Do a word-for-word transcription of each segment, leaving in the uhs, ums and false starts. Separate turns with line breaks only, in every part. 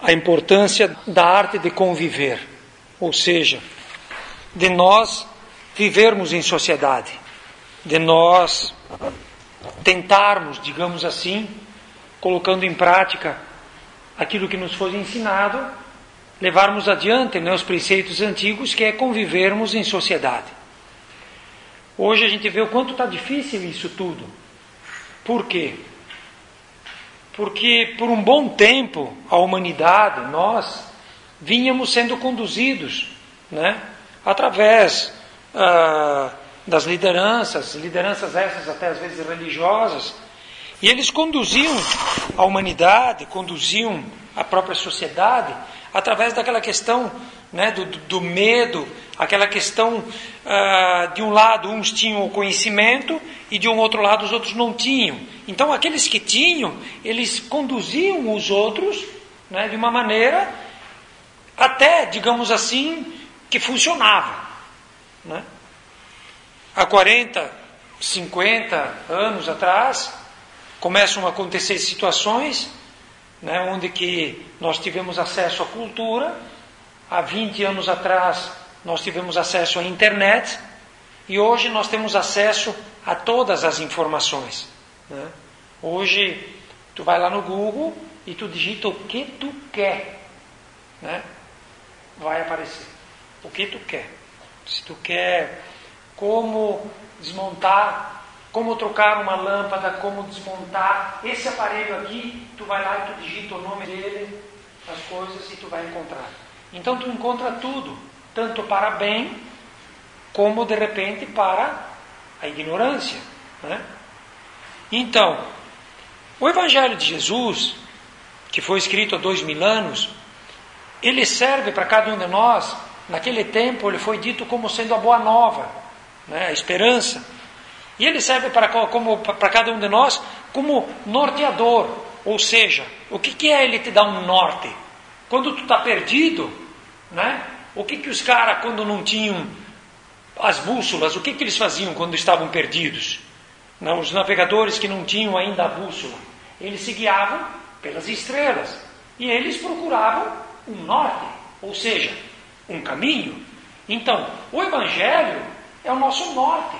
a importância da arte de conviver, ou seja, de nós vivermos em sociedade, de nós tentarmos, digamos assim, colocando em prática aquilo que nos foi ensinado, levarmos adiante, né, os preceitos antigos, que é convivermos em sociedade. Hoje a gente vê o quanto está difícil isso tudo. Por quê? Porque por um bom tempo a humanidade, nós, vínhamos sendo conduzidos, né, através ah, das lideranças, lideranças essas até às vezes religiosas, e eles conduziam a humanidade, conduziam a própria sociedade, através daquela questão, né, do, do medo, aquela questão, uh, de um lado uns tinham o conhecimento e de um outro lado os outros não tinham. Então aqueles que tinham, eles conduziam os outros, né, de uma maneira até, digamos assim, que funcionava, né? Há quarenta, cinquenta anos atrás, começam a acontecer situações, né, onde que nós tivemos acesso à cultura. Há vinte anos atrás nós tivemos acesso à internet, e hoje nós temos acesso a todas as informações, né? Hoje tu vai lá no Google e tu digita o que tu quer, né? Vai aparecer o que tu quer. Se tu quer como desmontar, como trocar uma lâmpada, como desmontar esse aparelho aqui, tu vai lá e tu digita o nome dele, as coisas, e tu vai encontrar. Então tu encontra tudo, tanto para bem, como de repente para a ignorância, né? Então, o Evangelho de Jesus, que foi escrito há dois mil anos, ele serve para cada um de nós. Naquele tempo ele foi dito como sendo a boa nova, né? A esperança. E ele serve para, como, para cada um de nós como norteador. Ou seja, o que, que é ele te dar um norte? Quando tu está perdido, né? O que, que os caras, quando não tinham as bússolas, o que, que eles faziam quando estavam perdidos? Não, os navegadores que não tinham ainda a bússola, eles se guiavam pelas estrelas. E eles procuravam um norte, ou seja, um caminho. Então, o Evangelho é o nosso norte.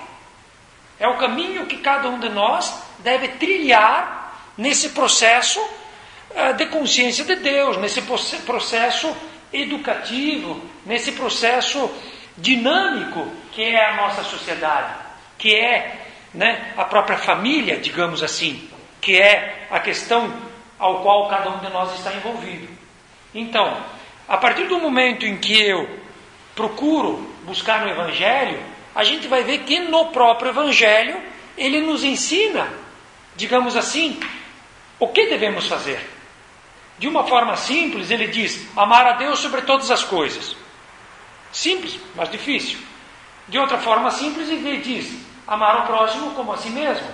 É o caminho que cada um de nós deve trilhar nesse processo uh, de consciência de Deus, nesse processo educativo, nesse processo dinâmico que é a nossa sociedade, que é, né, a própria família, digamos assim, que é a questão ao qual cada um de nós está envolvido. Então, a partir do momento em que eu procuro buscar no Evangelho, a gente vai ver que no próprio Evangelho ele nos ensina, digamos assim, o que devemos fazer. De uma forma simples, ele diz: amar a Deus sobre todas as coisas. Simples, mas difícil. De outra forma simples, ele diz: amar o próximo como a si mesmo.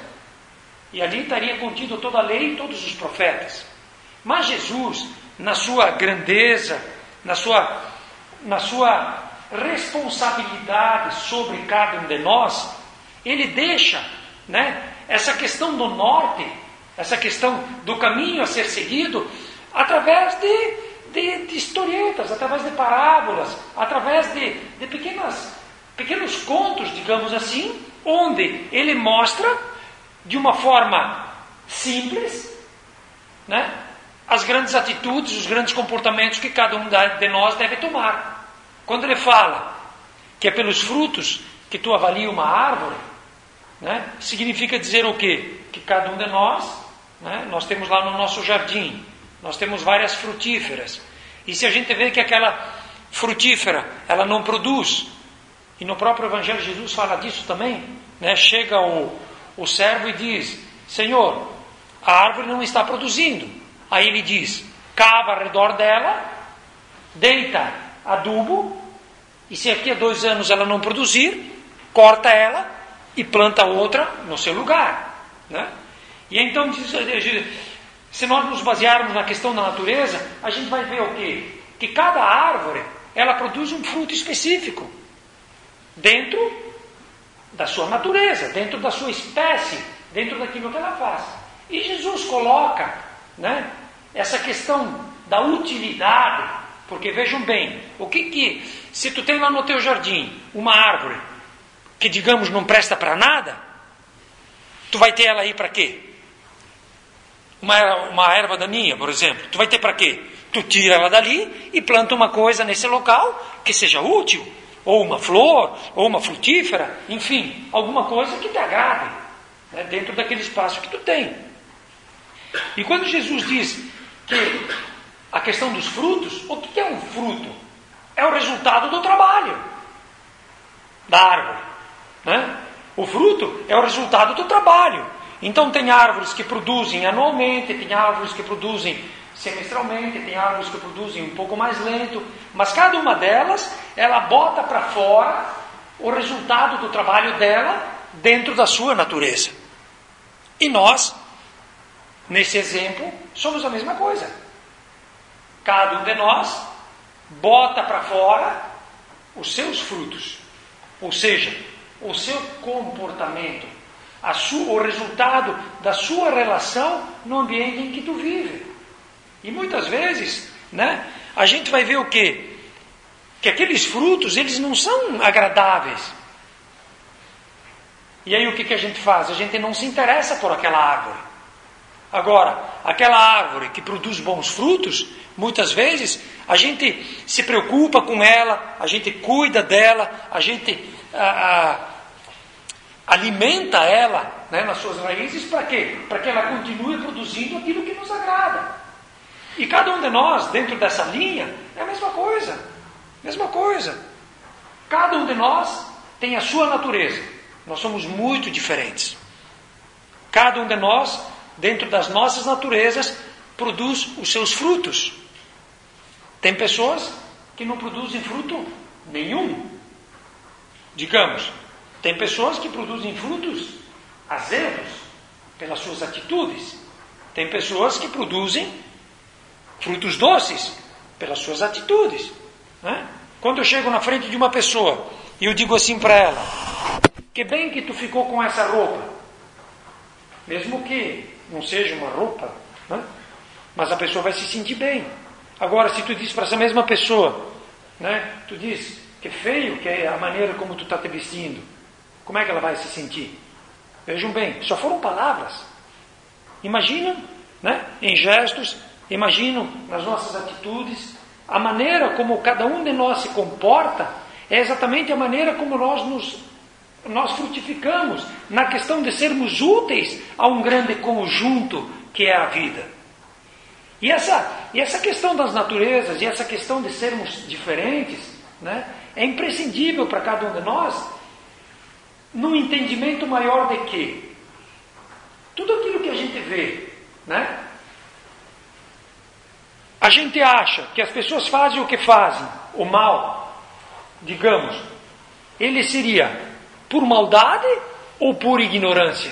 E ali estaria contido toda a lei e todos os profetas. Mas Jesus, na sua grandeza, na sua, na sua responsabilidade sobre cada um de nós, ele deixa, né, essa questão do norte, essa questão do caminho a ser seguido, através de, de, de historietas, através de parábolas, através de, de pequenas, pequenos contos, digamos assim, onde ele mostra de uma forma simples, né, as grandes atitudes, os grandes comportamentos que cada um de nós deve tomar. Quando ele fala que é pelos frutos que tu avalia uma árvore, né, significa dizer o quê? Que cada um de nós, né, nós temos lá no nosso jardim, nós temos várias frutíferas. E se a gente vê que aquela frutífera, ela não produz, e no próprio Evangelho Jesus fala disso também, né, chega o, o servo e diz: Senhor, a árvore não está produzindo. Aí ele diz: cava ao redor dela, deita adubo, e se aqui a dois anos ela não produzir, corta ela e planta outra no seu lugar, né? E então, se nós nos basearmos na questão da natureza, a gente vai ver o quê? Que cada árvore, ela produz um fruto específico, dentro da sua natureza, dentro da sua espécie, dentro daquilo que ela faz. E Jesus coloca, né, essa questão da utilidade, porque vejam bem, o que que, se tu tem lá no teu jardim uma árvore que, digamos, não presta para nada, tu vai ter ela aí para quê? Uma, uma erva daninha, por exemplo, tu vai ter para quê? Tu tira ela dali e planta uma coisa nesse local que seja útil, ou uma flor, ou uma frutífera, enfim, alguma coisa que te agrade, né, dentro daquele espaço que tu tem. E quando Jesus diz que a questão dos frutos, o que é um fruto? É o resultado do trabalho da árvore, né? O fruto é o resultado do trabalho. Então tem árvores que produzem anualmente, tem árvores que produzem semestralmente, tem árvores que produzem um pouco mais lento, mas cada uma delas, ela bota para fora o resultado do trabalho dela dentro da sua natureza. E nós, nesse exemplo, somos a mesma coisa. Cada um de nós bota para fora os seus frutos, ou seja, o seu comportamento, a sua, o resultado da sua relação no ambiente em que tu vive. E muitas vezes, né, a gente vai ver o quê? Que aqueles frutos, eles não são agradáveis. E aí o que, que a gente faz? A gente não se interessa por aquela árvore. Agora, aquela árvore que produz bons frutos, muitas vezes a gente se preocupa com ela, a gente cuida dela, a gente ah, ah, alimenta ela, né, nas suas raízes, para quê? Para que ela continue produzindo aquilo que nos agrada. E cada um de nós, dentro dessa linha, é a mesma coisa. Mesma coisa. Cada um de nós tem a sua natureza. Nós somos muito diferentes. Cada um de nós, dentro das nossas naturezas, produz os seus frutos. Tem pessoas que não produzem fruto nenhum. Digamos, tem pessoas que produzem frutos azedos pelas suas atitudes. Tem pessoas que produzem frutos doces pelas suas atitudes, né? Quando eu chego na frente de uma pessoa e eu digo assim para ela: que bem que tu ficou com essa roupa, mesmo que não seja uma roupa, né? Mas a pessoa vai se sentir bem. Agora, se tu diz para essa mesma pessoa, né, tu diz que feio que é a maneira como tu está te vestindo, como é que ela vai se sentir? Vejam bem, só foram palavras. Imaginam, né, em gestos, imaginam nas nossas atitudes, a maneira como cada um de nós se comporta é exatamente a maneira como nós nos nós frutificamos na questão de sermos úteis a um grande conjunto que é a vida. E essa, e essa questão das naturezas e essa questão de sermos diferentes, né, é imprescindível para cada um de nós, num entendimento maior de que tudo aquilo que a gente vê, né, a gente acha que as pessoas fazem o que fazem, o mal, digamos, ele seria por maldade ou por ignorância?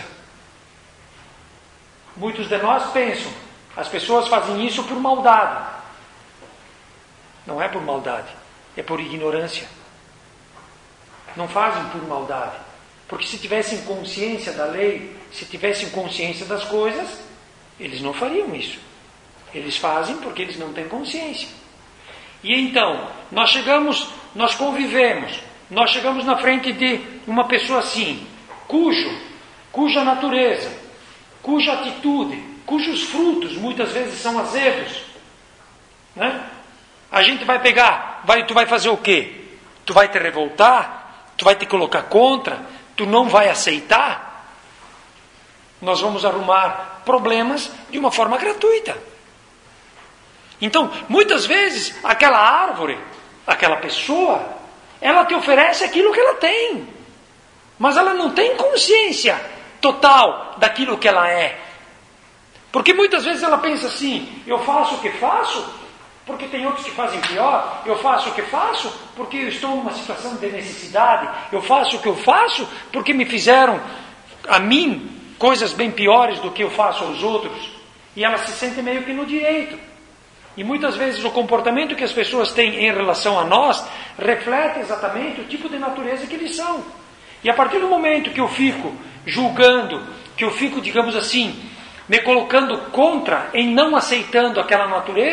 Muitos de nós pensam, as pessoas fazem isso por maldade. Não é por maldade, é por ignorância. Não fazem por maldade. Porque se tivessem consciência da lei, se tivessem consciência das coisas, eles não fariam isso. Eles fazem porque eles não têm consciência. E então, nós chegamos, nós convivemos, nós chegamos na frente de uma pessoa assim, cujo, cuja natureza, cuja atitude, cujos frutos muitas vezes são azedos, né? A gente vai pegar, vai, tu vai fazer o quê? Tu vai te revoltar? Tu vai te colocar contra? Tu não vai aceitar? Nós vamos arrumar problemas de uma forma gratuita. Então, muitas vezes, aquela árvore, aquela pessoa, ela te oferece aquilo que ela tem, mas ela não tem consciência total daquilo que ela é. Porque muitas vezes ela pensa assim: eu faço o que faço porque tem outros que fazem pior, eu faço o que faço porque eu estou numa situação de necessidade, eu faço o que eu faço porque me fizeram a mim coisas bem piores do que eu faço aos outros, e ela se sente meio que no direito. E muitas vezes o comportamento que as pessoas têm em relação a nós reflete exatamente o tipo de natureza que eles são. E a partir do momento que eu fico julgando, que eu fico, digamos assim, me colocando contra, em não aceitando aquela natureza,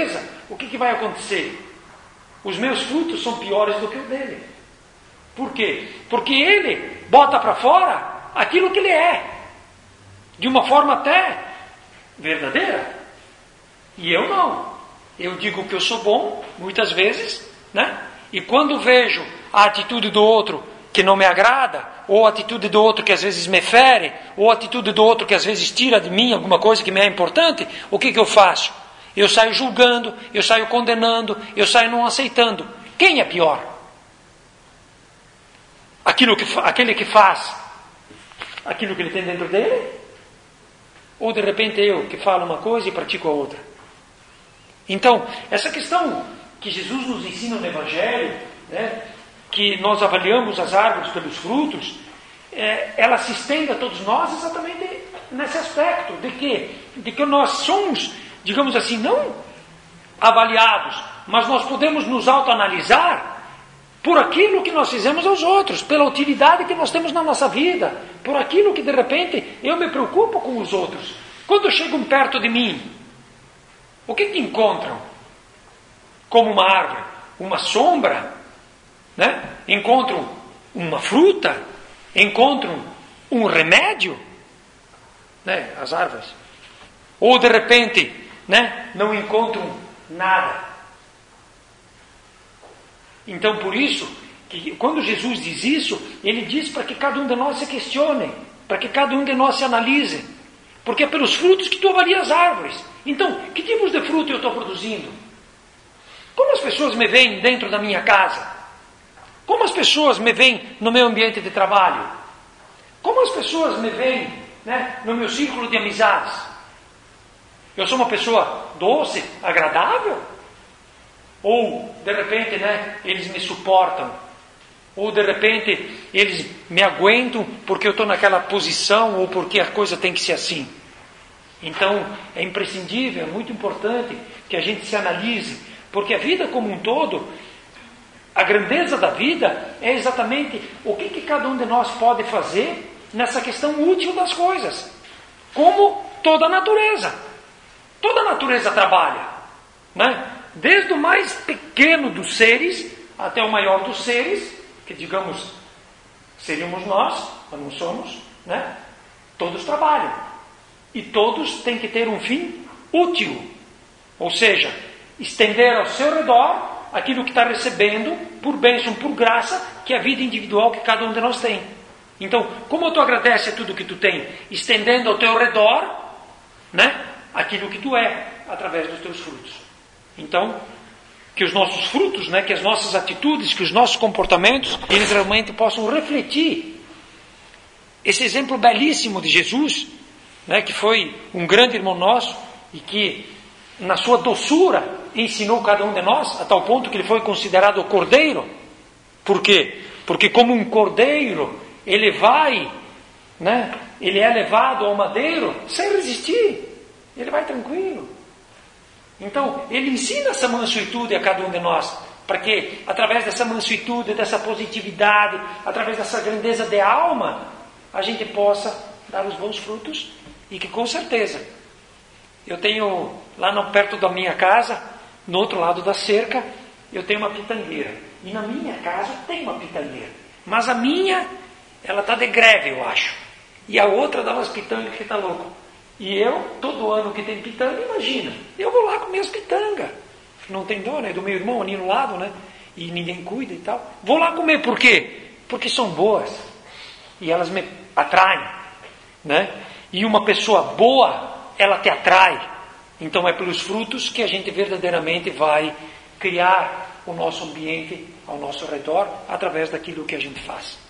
o que, que vai acontecer? Os meus frutos são piores do que o dele. Por quê? Porque ele bota para fora aquilo que ele é, de uma forma até verdadeira. E eu não. Eu digo que eu sou bom, muitas vezes, né? E quando vejo a atitude do outro que não me agrada, ou a atitude do outro que às vezes me fere, ou a atitude do outro que às vezes tira de mim alguma coisa que me é importante, o que, que eu faço? Eu saio julgando, eu saio condenando, eu saio não aceitando. Quem é pior? Aquilo que, aquele que faz aquilo que ele tem dentro dele? Ou de repente eu que falo uma coisa e pratico a outra? Então, essa questão que Jesus nos ensina no Evangelho, né, que nós avaliamos as árvores pelos frutos, é, ela se estende a todos nós exatamente nesse aspecto, de que, de que nós somos, digamos assim, não avaliados, mas nós podemos nos autoanalisar por aquilo que nós fizemos aos outros, pela utilidade que nós temos na nossa vida, por aquilo que de repente eu me preocupo com os outros. Quando chegam perto de mim, o que que encontram? Como uma árvore, uma sombra, né? Encontram uma fruta, encontram um remédio, né? As árvores. Ou de repente, né? Não encontram nada. Então, por isso, que quando Jesus diz isso, ele diz para que cada um de nós se questione, para que cada um de nós se analise, porque é pelos frutos que tu avalias as árvores. Então, que tipos de fruto eu estou produzindo? Como as pessoas me veem dentro da minha casa? Como as pessoas me veem no meu ambiente de trabalho? Como as pessoas me veem, né, no meu círculo de amizades? Eu sou uma pessoa doce, agradável? Ou, de repente, né, eles me suportam? Ou, de repente, eles me aguentam porque eu estou naquela posição ou porque a coisa tem que ser assim? Então, é imprescindível, é muito importante que a gente se analise, porque a vida como um todo, a grandeza da vida é exatamente o que, que cada um de nós pode fazer nessa questão útil das coisas. Como toda a natureza. Toda a natureza trabalha, né? Desde o mais pequeno dos seres até o maior dos seres, que digamos, seríamos nós, mas não somos, né? Todos trabalham. E todos têm que ter um fim útil. Ou seja, estender ao seu redor aquilo que está recebendo, por bênção, por graça, que é a vida individual que cada um de nós tem. Então, como tu agradece a tudo que tu tem? Estendendo ao teu redor, né, aquilo que tu é, através dos teus frutos. Então, que os nossos frutos, né, que as nossas atitudes, que os nossos comportamentos, eles realmente possam refletir esse exemplo belíssimo de Jesus, né, que foi um grande irmão nosso e que, na sua doçura, ensinou cada um de nós, a tal ponto que ele foi considerado o cordeiro. Por quê? Porque como um cordeiro, ele vai, né, ele é levado ao madeiro sem resistir. Ele vai tranquilo. Então, ele ensina essa mansuetude a cada um de nós, para que, através dessa mansuetude, dessa positividade, através dessa grandeza de alma, a gente possa dar os bons frutos e que, com certeza, eu tenho, lá no, perto da minha casa, no outro lado da cerca, eu tenho uma pitangueira. E na minha casa tem uma pitangueira. Mas a minha, ela está de greve, eu acho. E a outra dá umas pitangas que está louco. E eu, todo ano que tem pitanga, imagina, eu vou lá comer as pitangas. Não tem dó, né? Do meu irmão ali no lado, né? E ninguém cuida e tal. Vou lá comer, por quê? Porque são boas. E elas me atraem, né? E uma pessoa boa, ela te atrai. Então é pelos frutos que a gente verdadeiramente vai criar o nosso ambiente ao nosso redor, através daquilo que a gente faz.